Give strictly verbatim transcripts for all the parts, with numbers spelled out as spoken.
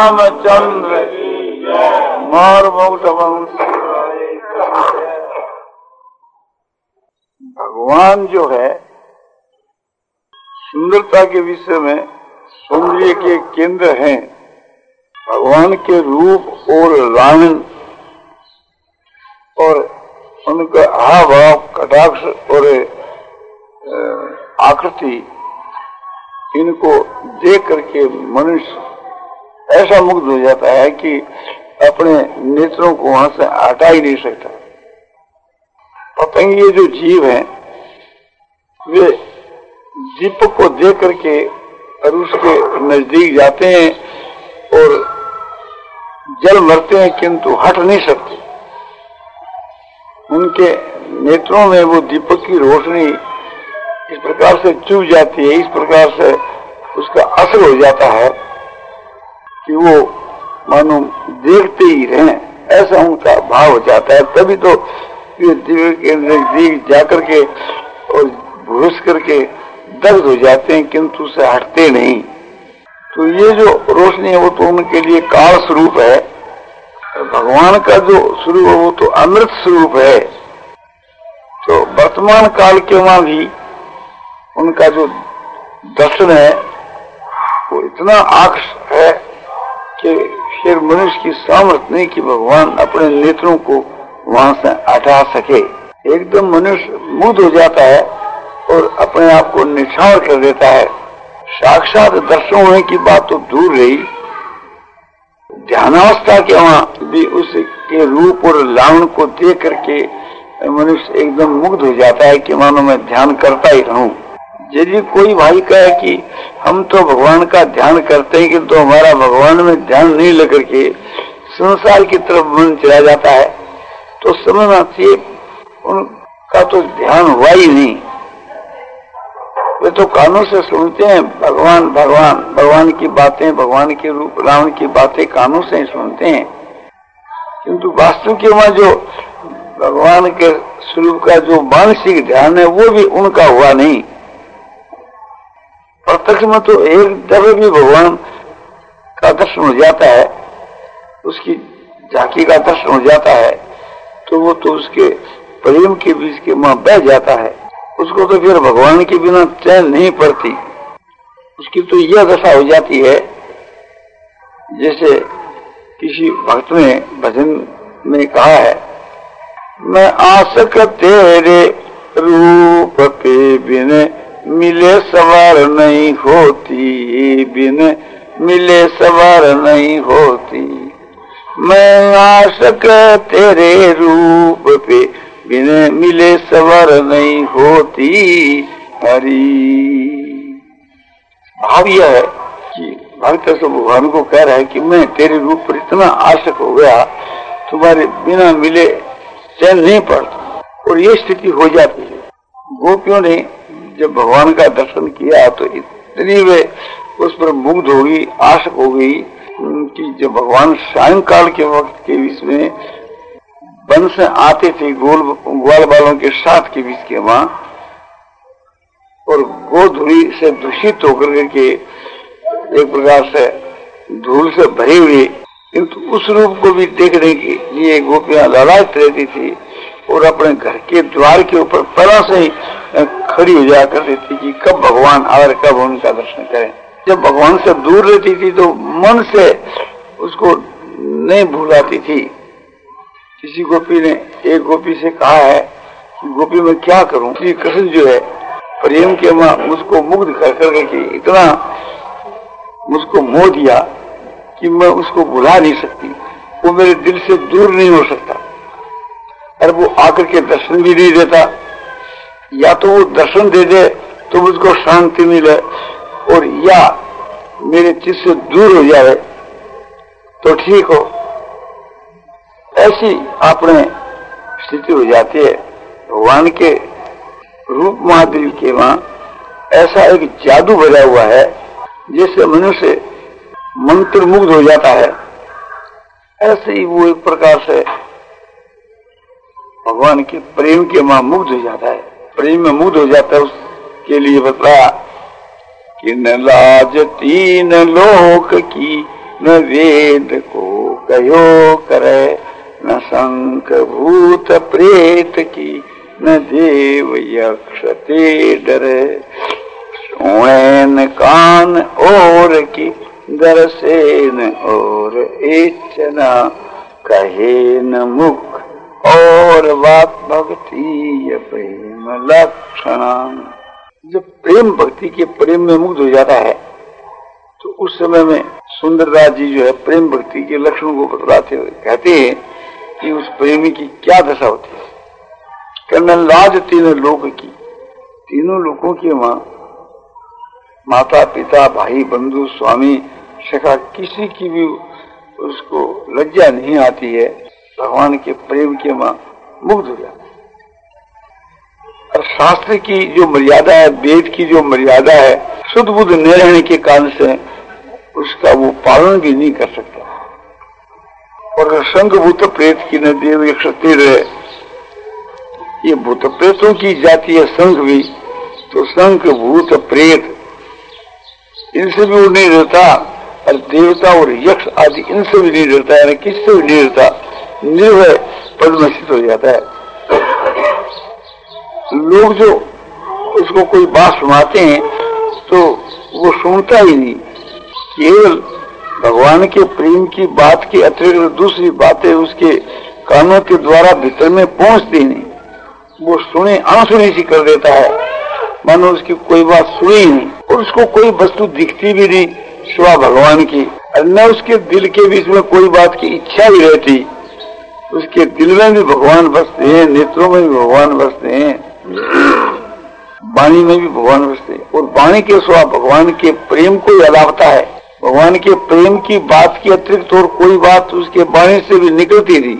रामचंद्र मोर मुकुट वंश। भगवान जो है सुंदरता के विषय में सौंदर्य के केंद्र हैं। भगवान के रूप और लालन और उनका हाव भाव, कटाक्ष और आकृति, इनको देख करके मनुष्य ऐसा मुग्ध हो जाता है कि अपने नेत्रों को वहां से हटा ही नहीं सकता। पता ही ये जो जीव हैं वे दीपक को देख करके और उसके नजदीक जाते हैं और जल मरते हैं, किंतु हट नहीं सकते। उनके नेत्रों में वो दीपक की रोशनी इस प्रकार से चुभ जाती है, इस प्रकार से उसका असर हो जाता है कि वो मानो देखते ही रहें, ऐसा उनका भाव हो जाता है। तभी तो ये दिव्य के नजदीक जाकर के और घुस करके दग्ध हो जाते हैं, किंतु उसे हटते नहीं। तो ये जो रोशनी है वो तो उनके लिए काल स्वरूप है। भगवान का जो स्वरूप है वो तो अमृत स्वरूप है। तो वर्तमान काल के वहां भी उनका जो दर्शन है वो इतना आकर्षक है कि फिर मनुष्य की सामर्थ्य नहीं कि भगवान अपने नेत्रों को वहां से हटा सके। एकदम मनुष्य मुग्ध हो जाता है और अपने आप को निछावर कर देता है। साक्षात दर्शन होने की बात तो दूर रही, ध्यानावस्था के वहां भी उसके रूप और लावण को देख करके मनुष्य एकदम मुग्ध हो जाता है कि मानो मैं ध्यान करता ही रहूं। यदि कोई भाई कहे कि हम तो भगवान का ध्यान करते हैं किंतु तो हमारा भगवान में ध्यान नहीं लेकर के संसार की तरफ मन चला जाता है, तो समझना चाहिए उनका तो ध्यान हुआ ही नहीं। वे तो कानों से सुनते हैं भगवान भगवान भगवान की बातें, भगवान के रूप रावण की बातें कानों से ही सुनते हैं, किंतु वास्तव के वहां जो भगवान के स्वरूप का जो मानसिक ध्यान है वो भी उनका हुआ नहीं। प्रत्यक्ष में तो एक दफे भी भगवान का दर्शन हो जाता है, उसकी झांकी का दर्शन हो जाता है, तो वो तो उसके प्रेम के बीच के वहां बह जाता है। उसको तो फिर भगवान के बिना चैन नहीं पड़ती। उसकी तो यह दशा हो जाती है जैसे किसी भक्त ने भजन में कहा है, मैं आसक तेरे रूप पे बिन मिले सवार नहीं होती, बिन मिले सवार नहीं होती। मैं आसक तेरे रूप पे बिन मिले सवार नहीं होती हरी। भाव यह है कि भक्त से भगवान को कह रहा है कि मैं तेरे रूप पर इतना आशक हो गया, तुम्हारे बिना मिले चैन नहीं पड़ता। और ये स्थिति हो जाती है। गोपियों ने जब भगवान का दर्शन किया तो इतनी वे उस पर मुग्ध हो गई, आशक हो गई कि जब भगवान सायंकाल के वक्त के बीच में वन से आते थे गोल ग्वाल बालों के साथ के बीच के वहां, और गोधूली से दूषित होकर के एक प्रकार से धूल से भरी हुई, किंतु उस रूप को भी देखने के लिए गोपियां ललायत रहती थी और अपने घर के द्वार के ऊपर तरह से ही खड़ी हो जाया करती थी कि कब भगवान और कब उनका दर्शन करें। जब भगवान से दूर रहती थी तो मन से उसको नहीं भूलाती थी। किसी गोपी ने एक गोपी से कहा है कि गोपी मैं क्या करूं, श्री कृष्ण जो है प्रेम के मां मुझको मुग्ध कर करके इतना मुझको मोह दिया कि मैं उसको भुला नहीं सकती, वो मेरे दिल से दूर नहीं हो सकता। और वो आकर के दर्शन भी नहीं देता, या तो वो दर्शन दे दे तो मुझको शांति मिले, और या मेरे चित्त से दूर हो जाए तो ठीक हो। ऐसी अपने स्थिति हो जाती है। भगवान के रूप माधुर्य के वहां ऐसा एक जादू बजा हुआ है जैसे मनुष्य मंत्र मुग्ध हो जाता है, ऐसे ही वो एक प्रकार से भगवान के प्रेम के वहां मुग्ध हो जाता है। प्रेम में मुग्ध हो जाता है। उसके लिए बताया कि न लाज तीन लोक की न वेद को कहो करे, न शंख भूत प्रेत की, न देव यक्ष ते डरे। सुने न कान और की, दरसे न और इच्छना, कहे न मुख और बात भक्ति ये प्रेम लक्षणा। जब प्रेम भक्ति के प्रेम में मुग्ध हो जाता है तो उस समय में सुंदरदास जी जो है प्रेम भक्ति के लक्षणों को बतलाते हुए कहते हैं कि उस प्रेमी की क्या दशा होती है। कहना लाज तीनों लोक की, तीनों लोगों की माँ, माता पिता भाई बंधु स्वामी सखा, किसी की भी उसको लज्जा नहीं आती है। भगवान के प्रेम के माँ मुग्ध हो जाता है। और शास्त्र की जो मर्यादा है, वेद की जो मर्यादा है, शुद्ध बुद्ध न रहने के कारण से उसका वो पालन भी नहीं कर सकता। और संघ भूत प्रेत की न देव यक्ष ते डरे, ये भूत प्रेतों की जाति है संघ भी, तो संघ भूत प्रेत इनसे भी वो नहीं रहता, और देवता और यक्ष आदि इनसे भी नहीं डरता है, किससे भी नहीं डरता, निर्भय पद्मसित हो जाता है। लोग जो उसको कोई बात सुनाते हैं तो वो सुनता ही नहीं, केवल भगवान के प्रेम की बात के अतिरिक्त दूसरी बातें उसके कानों के द्वारा भीतर में पहुंचती नहीं, वो सुने अनसुनी सी कर देता है, मानो उसकी कोई बात सुनी ही नहीं। और उसको कोई वस्तु दिखती भी नहीं सिवा भगवान की, और न उसके दिल के बीच में कोई बात की इच्छा भी रहती। उसके दिल में भी भगवान बसते हैं, नेत्रों में भी भगवान बसते हैं, वाणी में भी भगवान बसते हैं। और वाणी के सिवा भगवान के प्रेम को अलापता है। भगवान के प्रेम की बात के अतिरिक्त और कोई बात उसके वाणी से भी निकलती थी।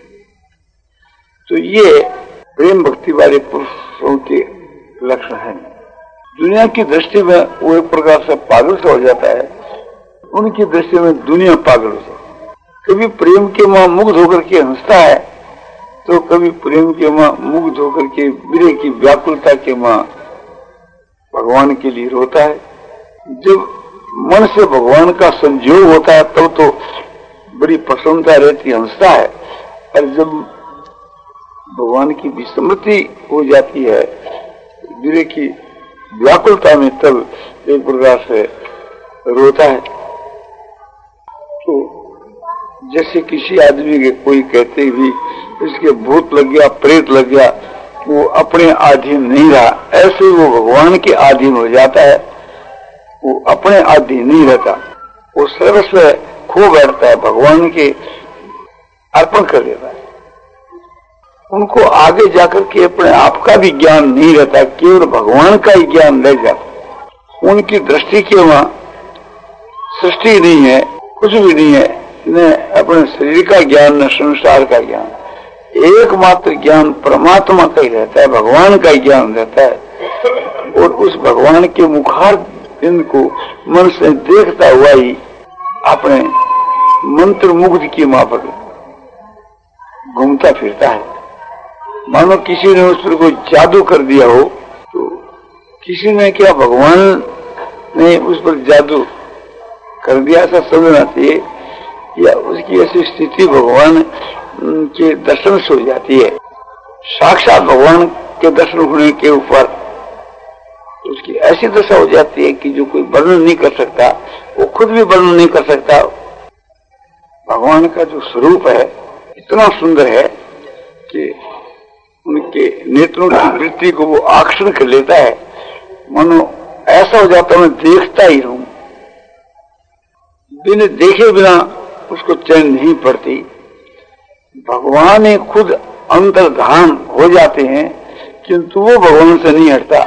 तो ये प्रेम भक्ति वाले पुरुषों के लक्षण है। दुनिया की दृष्टि में वो एक प्रकार से पागल सा हो जाता है, उनकी दृष्टि में दुनिया पागल हो जाती है। कभी प्रेम के मां मुग्ध होकर के हंसता है, तो कभी प्रेम के मां मुग्ध होकर के विरह की व्याकुलता के मां भगवान के लिए रोता है। जब मन से भगवान का संयोग होता है तब तो बड़ी प्रसन्नता रहती, हंसता है। और जब भगवान की विस्मृति हो जाती है, विरह की व्याकुलता में, तब एक प्रकार से रोता है। तो जैसे किसी आदमी के कोई कहते भी इसके भूत लग गया, प्रेत लग गया, वो अपने अधीन नहीं रहा, ऐसे ही वो भगवान के अधीन हो जाता है। वो अपने अधीन नहीं रहता, वो सर्वस्व खो बैठता है, भगवान के अर्पण कर देता है। उनको आगे जाकर के अपने आप का भी ज्ञान नहीं रहता, केवल भगवान का ही ज्ञान रह जाता। उनकी दृष्टि के वहां सृष्टि नहीं है, कुछ भी नहीं है, न अपने शरीर का ज्ञान न संसार का ज्ञान, एकमात्र ज्ञान परमात्मा का ही रहता है, भगवान का ही ज्ञान रहता है। और उस भगवान के मुखार बिंद को मन से देखता हुआ ही अपने मंत्र मुग्ध की माफक घूमता फिरता है। मानो किसी ने उस पर कोई जादू कर दिया हो, तो किसी ने क्या भगवान ने उस पर जादू कर दिया ऐसा समझना चाहिए, या उसकी ऐसी स्थिति भगवान के दर्शन से हो जाती है। साक्षात भगवान के दर्शन होने के ऊपर उसकी ऐसी दशा हो जाती है कि जो कोई वर्णन नहीं कर सकता, वो खुद भी वर्णन नहीं कर सकता। भगवान का जो स्वरूप है इतना सुंदर है कि उनके नेत्रों की वृत्ति को वो आकर्षण कर लेता है, मानो ऐसा हो जाता मैं देखता ही रहूं, बिना देखे बिना उसको चैन नहीं पड़ती। भगवान ही खुद अंतर्धान हो जाते हैं, किंतु वो भगवान से नहीं हटता,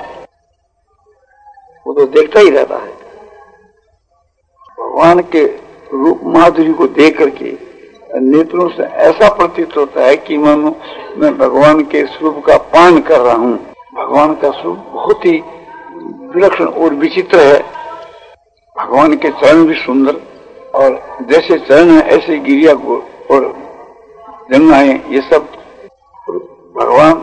वो तो देखता ही रहता है। भगवान के रूप माधुरी को देख करके नेत्रों से ऐसा प्रतीत होता है कि मानो मैं भगवान के स्वरूप का पान कर रहा हूँ। भगवान का स्वरूप बहुत ही विलक्षण और विचित्र है। भगवान के चरण भी सुंदर, और जैसे चरण है ऐसे गिरिया को और जंघाएं, ये सब। भगवान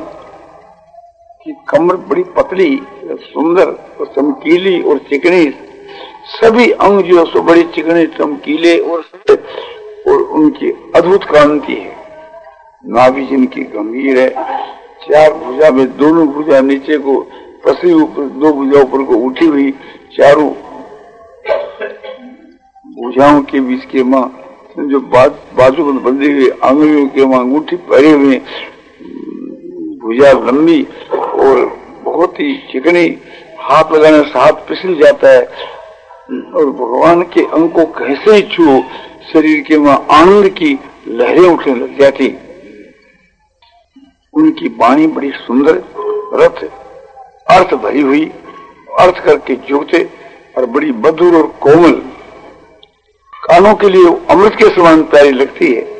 की कमर बड़ी पतली, सुंदर और चमकीली और चिकनी, सभी अंग जो है सो बड़े चिकने चमकीले और और उनकी अद्भुत कांति है। नाभि जिनकी गंभीर है, चार भुजा में दोनों भुजा नीचे को पसरी, ऊपर दो भुजा ऊपर को उठी हुई, चारों भुजाओं के बीच के माँ जो बाजू में बंधे हुए आंगुलियों के माँ अंगूठी पहरे हुए, भुजा लंबी और बहुत ही चिकनी, हाथ लगाने से हाथ फिसल जाता है और भगवान के अंग को कैसे ही छू शरीर के माँ आनंद की लहरें उठने लग जाती। उनकी वाणी बड़ी सुंदर, रथ अर्थ भरी हुई, अर्थ करके जुगते और बड़ी मधुर और कोमल, कानों के लिए अमृत के समान प्यारी लगती है।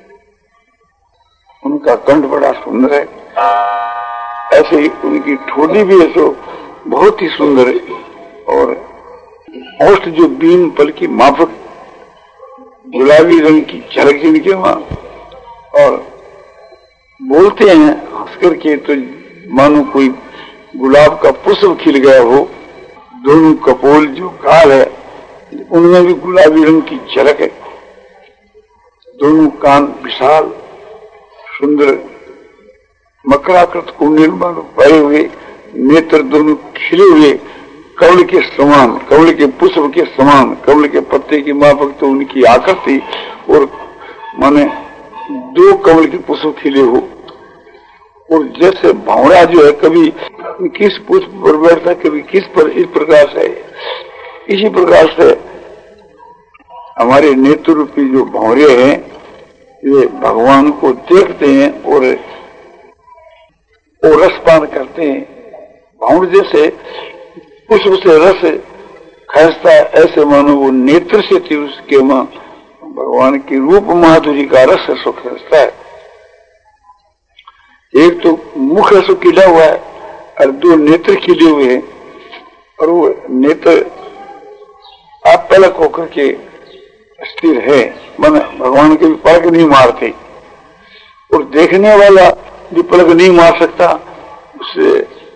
उनका कंठ बड़ा सुंदर है, ऐसे ही उनकी ठोड़ी भी ऐसो बहुत ही सुंदर है और औष्ठ जो बीन पल की माफक गुलाबी रंग की झलक जिनके वहां, और बोलते हैं हंस करके तो मानो कोई गुलाब का पुष्प खिल गया हो। दोनों कपोल जो गाल है उनमें भी गुलाबी रंग की झलक है। दोनों कान विशाल सुंदर मकराकृत कुंडल मानो भरे हुए, नेत्र दोनों खिले हुए कमल के समान, कमल के पुष्प के समान, कमल के पत्ते की माफक तो उनकी आकृति, और माने दो कमल के पुष्प खिले हो। और जैसे भावड़ा जो है कभी किस पुष्प पर बैठता, कभी किस पर, इस प्रकार से इसी प्रकार से हमारे नेत्र रूपी जो भौरे हैं ये भगवान को देखते हैं और, और रसपान करते हैं। भावड़ जैसे पुष्प से रस खसता है, ऐसे मानो वो नेत्र से थी उसके मां भगवान की रूप माधुरी का रस सुख खसता है। एक तो मुख रसो खिला हुआ है और दो नेत्र खिले हुए हैं, और वो नेत्र आप पलक होकर के स्थिर है, मन भगवान के भी पलक नहीं मारते, और देखने वाला भी पलक नहीं मार सकता। उससे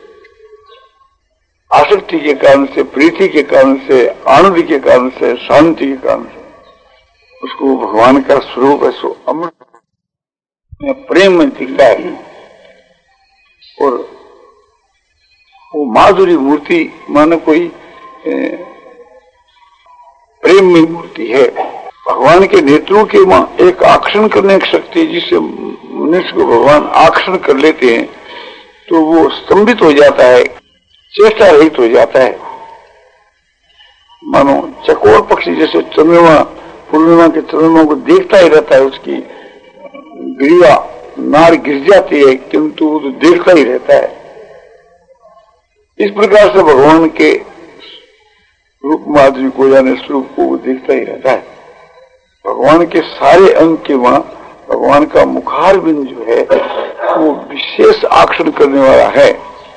आसक्ति के कारण से, प्रीति के कारण से, आनंद के कारण से, शांति के कारण से उसको भगवान का स्वरूप है सो अमृत में प्रेम में दिखता है। और वो माधुरी मूर्ति मानो कोई प्रेम में मूर्ति है। भगवान के नेत्रों के मां एक आकर्षण करने की शक्ति है, जिससे मनुष्य को भगवान आकर्षण कर लेते हैं तो वो स्तंभित हो जाता है, चेष्टा रहित हो जाता है। मानो चकोर पक्षी जैसे चंद्रमा, पूर्णिमा के चंद्रमा को देखता ही रहता है, उसकी ग्रीवा नार गिर जाती है किंतु वो तो देखता ही रहता है। इस प्रकार से भगवान के रूप माधुरी को जाने स्वरूप को वो देखता ही रहता है। भगवान के सारे अंग के वहां भगवान का मुखार बिंदु जो है वो विशेष आकर्षण करने वाला है।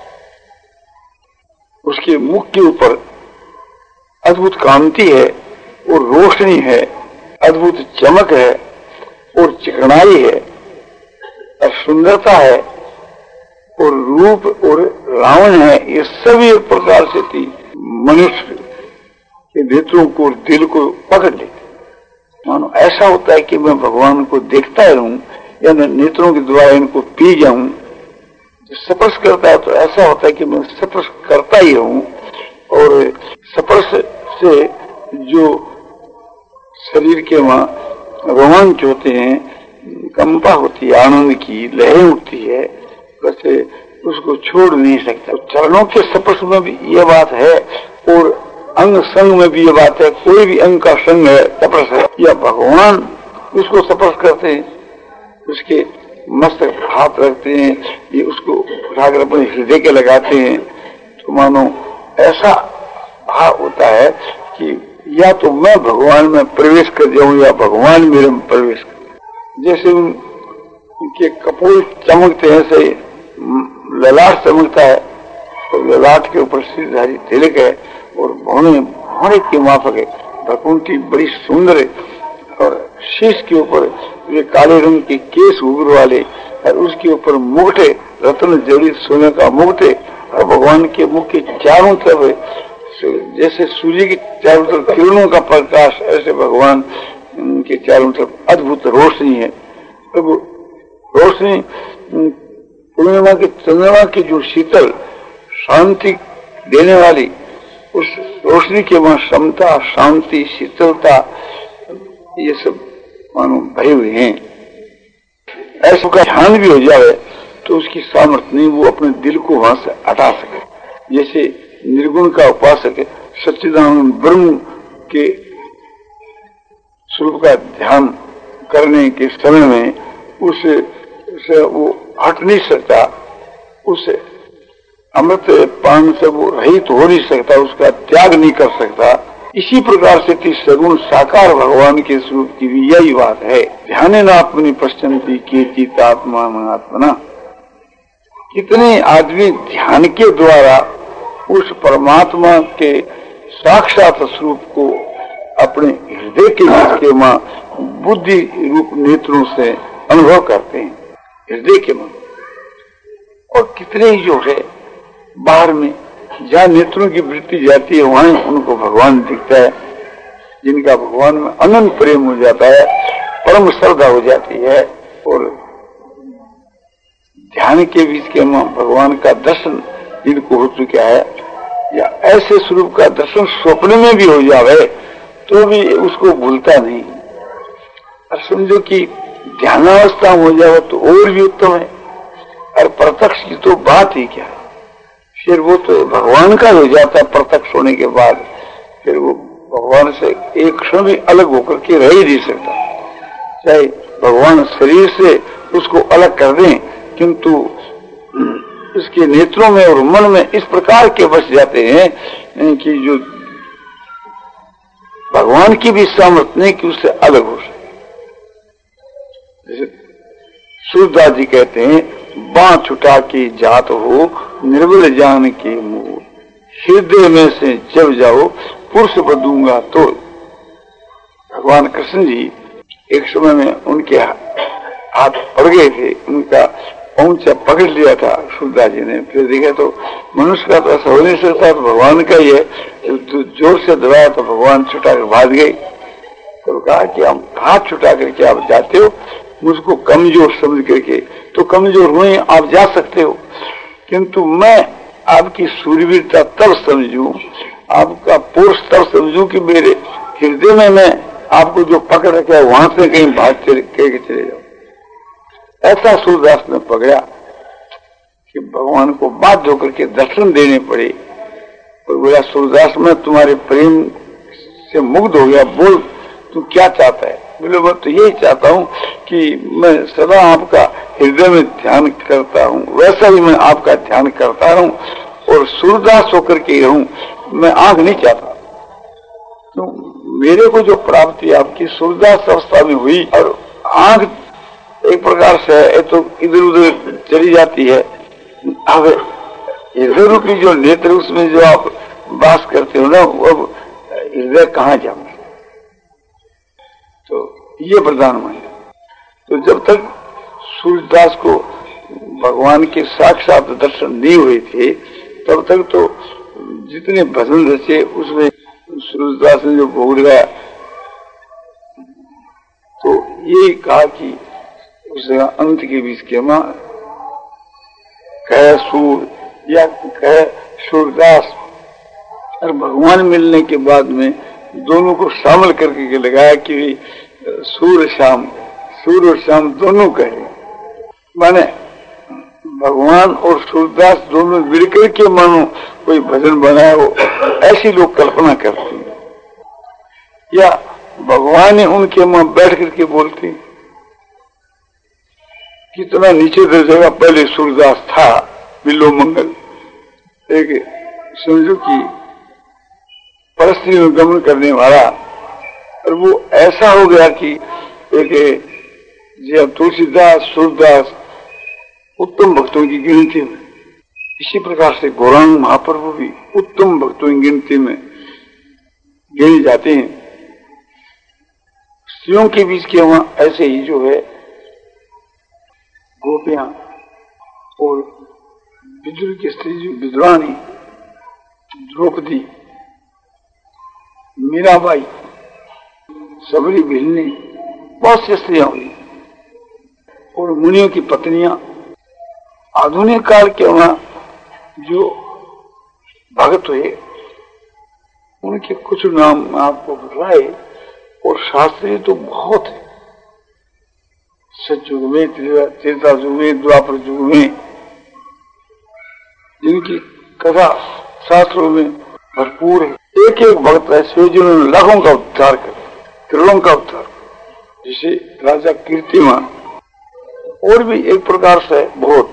उसके मुख के ऊपर अद्भुत कांति है और रोशनी है, अद्भुत चमक है और चिकनाई है और सुंदरता है और रूप और रावण है। ये सभी एक प्रकार से थी मनुष्य के नेत्रों को और दिल को पकड़ लेते। मानो ऐसा होता है कि मैं भगवान को देखता रहूं या मैं नेत्रों के द्वारा इनको पी जाऊं। जो स्पर्श करता है तो ऐसा होता है कि मैं स्पर्श करता ही रहूं, और स्पर्श से जो शरीर के वहां रोमांच होते हैं, कंपा होती है, आनंद की लहरें उठती है, वैसे उसको छोड़ नहीं सकता। चरणों के स्पर्श में भी ये बात है और अंग संग में भी ये बात है। कोई भी अंग का संग है, स्पर्श है, या भगवान उसको स्पर्श करते हैं, उसके मस्तक हाथ रखते हैं, ये उसको उठाकर अपने हृदय के लगाते हैं, तो मानो ऐसा भाव होता है कि या तो मैं भगवान में प्रवेश कर जाऊं या भगवान मेरे में प्रवेश कर। जैसे उनके कपोल चमकते हैं, ऐसे ललाट चमकता है, तो ललाट के ऊपर सिरधारी तिलक है और भौने भौने की माफक है, भकुंठी बड़ी सुंदर है, और शीश के ऊपर ये काले रंग के केस उग्र वाले, और उसके ऊपर मुकुट है, रत्न जड़ित सोने का मुकुट है, और भगवान के मुख के चारों तरफ जैसे सूर्य के चारों तरफ किरणों का प्रकाश, ऐसे भगवान के चारों तरफ अद्भुत रोशनी है। अब रोशनी पूर्णिमा के चंद्रमा की जो शीतल शांति देने वाली उस रोशनी के वहां क्षमता, शांति, शीतलता, ये सब मानो भरे हुए हैं। ऐसा का ध्यान भी हो जाए तो उसकी सामर्थ्य नहीं, वो अपने दिल को वहां से हटा सके। जैसे निर्गुण का उपासक सच्चिदानंद ब्रह्म के स्वरूप का ध्यान करने के समय में उसे, उसे वो हट नहीं सकता, उसे अमृत पान से वो रहित हो नहीं सकता, उसका त्याग नहीं कर सकता। इसी प्रकार से कि सगुण साकार भगवान के स्वरूप की भी यही बात है। ध्यानेनात्मनि पश्यन्ति केचित् आत्मानमात्मना। कितने आदमी ध्यान के द्वारा उस परमात्मा के साक्षात स्वरूप को अपने हृदय के बीच के मां बुद्धि रूप नेत्रों से अनुभव करते हैं, हृदय के मां। और कितने ही जो है बाहर में जहाँ नेत्रों की वृत्ति जाती है वहां उनको भगवान दिखता है, जिनका भगवान में अनंत प्रेम हो जाता है, परम श्रद्धा हो जाती है। और ध्यान के बीच के मां भगवान का दर्शन जिनको हो चुका है, या ऐसे स्वरूप का दर्शन स्वप्न में भी हो जावे तो भी उसको भूलता नहीं। और समझो कि ध्यानावस्था हो जाए तो और भी उत्तम है। और प्रत्यक्ष की तो बात ही क्या है, फिर वो तो भगवान का हो जाता प्रत्यक्ष होने के बाद। फिर वो भगवान से एक क्षण भी अलग होकर के रह ही नहीं सकता। चाहे भगवान शरीर से उसको अलग कर दें, किंतु उसके नेत्रों में और मन में इस प्रकार के बस जाते हैं कि जो भगवान की भी सामर्थ्य नहीं कि उससे अलग हो सके। जैसे सूरदास जी कहते हैं, बाँ छुटा के जात हो निर्बल जान के मोह, हृदय में से जब जाओ पुरुष बदूंगा तो। भगवान कृष्ण जी एक समय में उनके हाथ पड़ गए थे, उनका पहुंचा पकड़ लिया था सूरदास जी ने। फिर देखा तो मनुष्य का तो ऐसा हो नहीं सकता, तो भगवान का ही है। तो जोर से दबाया तो भगवान छुटा कर भाग गए। तो कहा कि हम हाथ छुटा करके आप जाते हो, मुझको कमजोर समझ करके, तो कमजोर हुए आप जा सकते हो, किंतु मैं आपकी सूरवीरता तब समझूं, आपका पुरुष तब समझूं कि मेरे हृदय में मैं आपको जो पकड़ रखा है वहां से कहीं भाग चले के चले जाओ। ऐसा सूरदास ने पकड़ा कि भगवान को बाध्य होकर के दर्शन देने पड़े। और बोला, सूरदास मैं तुम्हारे प्रेम से मुग्ध हो गया, बोल तू क्या चाहता है? बोले, मैं तो यही चाहता हूँ कि मैं सदा आपका हृदय में ध्यान करता हूँ, वैसा ही मैं आपका ध्यान करता रहूं और सूरदास होकर के रहूं, मैं आंख नहीं चाहता। तो मेरे को जो प्राप्ति आपकी सूरदास अवस्था में हुई, और आंख एक प्रकार से तो इधर उधर चली जाती है, अब हृदय रूपी जो नेत्र उसमें जो आप वास करते हो ना, अब हृदय कहाँ जाऊंगे? तो ये प्रधान मान। तो जब तक सूरदास को भगवान के साक्षात दर्शन नहीं हुए थे, तब तक तो जितने भजन रचे उसमें सूरदास ने जो भोग लगाया, तो ये कहा कि उस अंत के बीच के मां कह सूर या कह सूरदास, और भगवान मिलने के बाद में दोनों को शामिल करके लगाया कि सूर्य शाम, सूर्य और शाम दोनों कहे। माने भगवान और सूरदास दोनों मिलकर के मानो कोई भजन बनाया हो, ऐसी लोग कल्पना करते हैं। या भगवान ने उनके मुंह बैठ करके बोलते, कितना नीचे दर्जे का पहले सूरदास था, बिल्लो मंगल, एक समझो कि परिस्थिति में गमन करने वाला। और वो ऐसा हो गया कि एक जब तुलसीदास, सूरदास उत्तम भक्तों की गिनती में, इसी प्रकार से गौरांग महाप्रभु भी उत्तम भक्तों की गिनती में गिने जाते हैं। स्त्रियों के बीच के वहां ऐसे ही जो है गोपियां और विदुर की स्त्री जो विद्वानी द्रौपदी, मीराबाई, सबरी भिलनी, बहुत सी स्त्रियां हुई और मुनियों की पत्नियां। आधुनिक काल के वहां जो भगत हुए उनके कुछ नाम आपको बताए, और शास्त्री तो बहुत है। सतयुग में, त्रेता युग में, द्वापर युग में, जिनकी कथा शास्त्रों में भरपूर है। एक एक भक्त ऐसे जिन्होंने लाखों का उद्धार कर, करोड़ों का उद्धार, जिसे राजा कीर्तिमान, और भी एक प्रकार से बहुत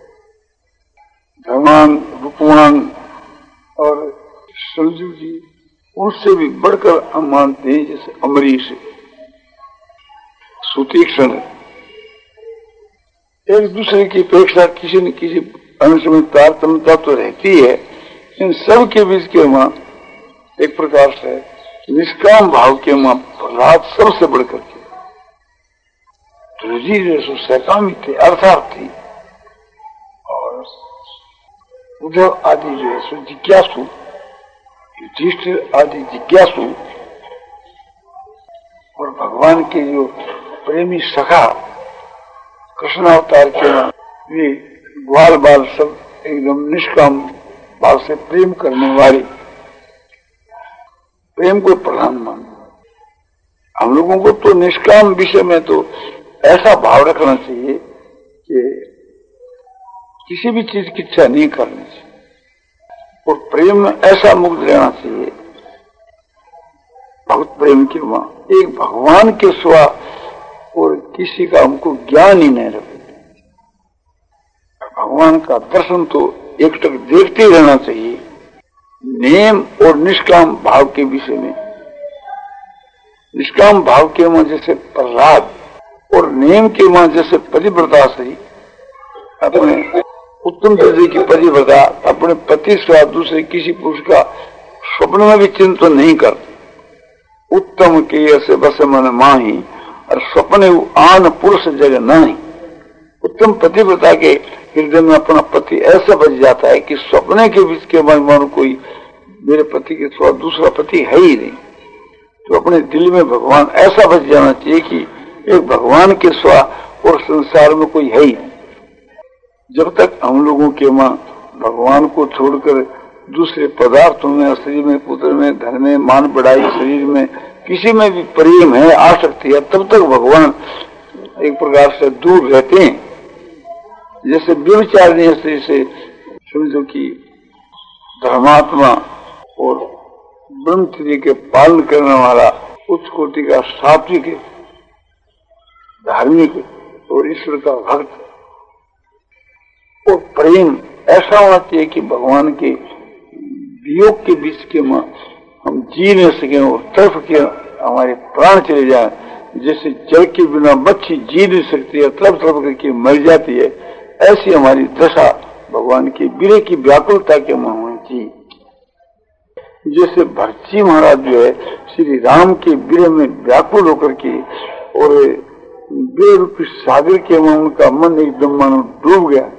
भगवान रूपवान और सरजू जी, उनसे भी बढ़कर हम मानते हैं, जैसे अमरीश, सुतीक्षण, एक दूसरे की अपेक्षा किसी न किसी अंश में तारतम्यता तो रहती है। इन सब के बीच के वहां एक प्रकार से निष्काम भाव के वहां प्रहलाद सबसे बढ़कर के सकामी थे, अर्थार्थी, और उद्धव आदि जो है सो जिज्ञासु, युधिष्ठिर आदि जिज्ञासु, और भगवान के जो प्रेमी सखा कृष्णावतार के वे ग्वाल बाल सब एकदम निष्काम भाव से प्रेम करने वाले, प्रेम को प्रधान मान। हम लोगों को तो निष्काम विषय में तो ऐसा भाव रखना चाहिए कि किसी भी चीज की इच्छा नहीं करनी चाहिए, और प्रेम में ऐसा मुक्त रहना चाहिए, भक्त प्रेम के वहां एक भगवान के सिवा और किसी का हमको ज्ञान ही नहीं रहे। भगवान का दर्शन तो एकटक देखते ही रहना चाहिए। नेम और निष्काम भाव के विषय में, निष्काम भाव के वहां जैसे प्रहलाद, और नेम के वहां जैसे पतिव्रता से अपने उत्तम दर्जे की पतिव्रता अपने पति से दूसरे किसी पुरुष का स्वप्न में भी चिंतन नहीं करते। उत्तम के ऐसे बस मन माही, और स्वप्न आन पुरुष जगह नहीं। उत्तम पतिव्रता के हृदय में अपना पति ऐसा बच जाता है कि स्वप्न के बीच के मन मानो कोई मेरे पति के सिवा दूसरा पति है ही नहीं। तो अपने दिल में भगवान ऐसा बच जाना चाहिए कि एक भगवान के सिवा और संसार में कोई है ही नहीं। जब तक हम लोगों के मां भगवान को छोड़कर दूसरे पदार्थों में, शरीर में, पुत्र में, धन में, मान बढ़ाई, शरीर में किसी में भी प्रेम है, आसक्ति है, तब तक भगवान एक प्रकार से दूर रहते हैं। जैसे व्यभिचारिणी स्त्री से समझो कि धर्मात्मा और ब्रह्मचर्य के पालन करने वाला उच्च कोटि का सात्विक, धार्मिक और ईश्वर का भक्त, और प्रेम ऐसा होना चाहिए कि भगवान के वियोग के बीच के मां हम जी नहीं सके और तड़प के हमारे प्राण चले जाए। जैसे जल के बिना मच्छी जी नहीं सकती है, तड़प तड़प करके मर जाती है, ऐसी हमारी दशा भगवान की विरह की व्याकुलता के मां होनी चाहिए। जैसे भरतजी महाराज जो है श्री राम के विरह में व्याकुल होकर के, और विरह रूपी सागर के मां उनका मन एकदम मानो डूब गया।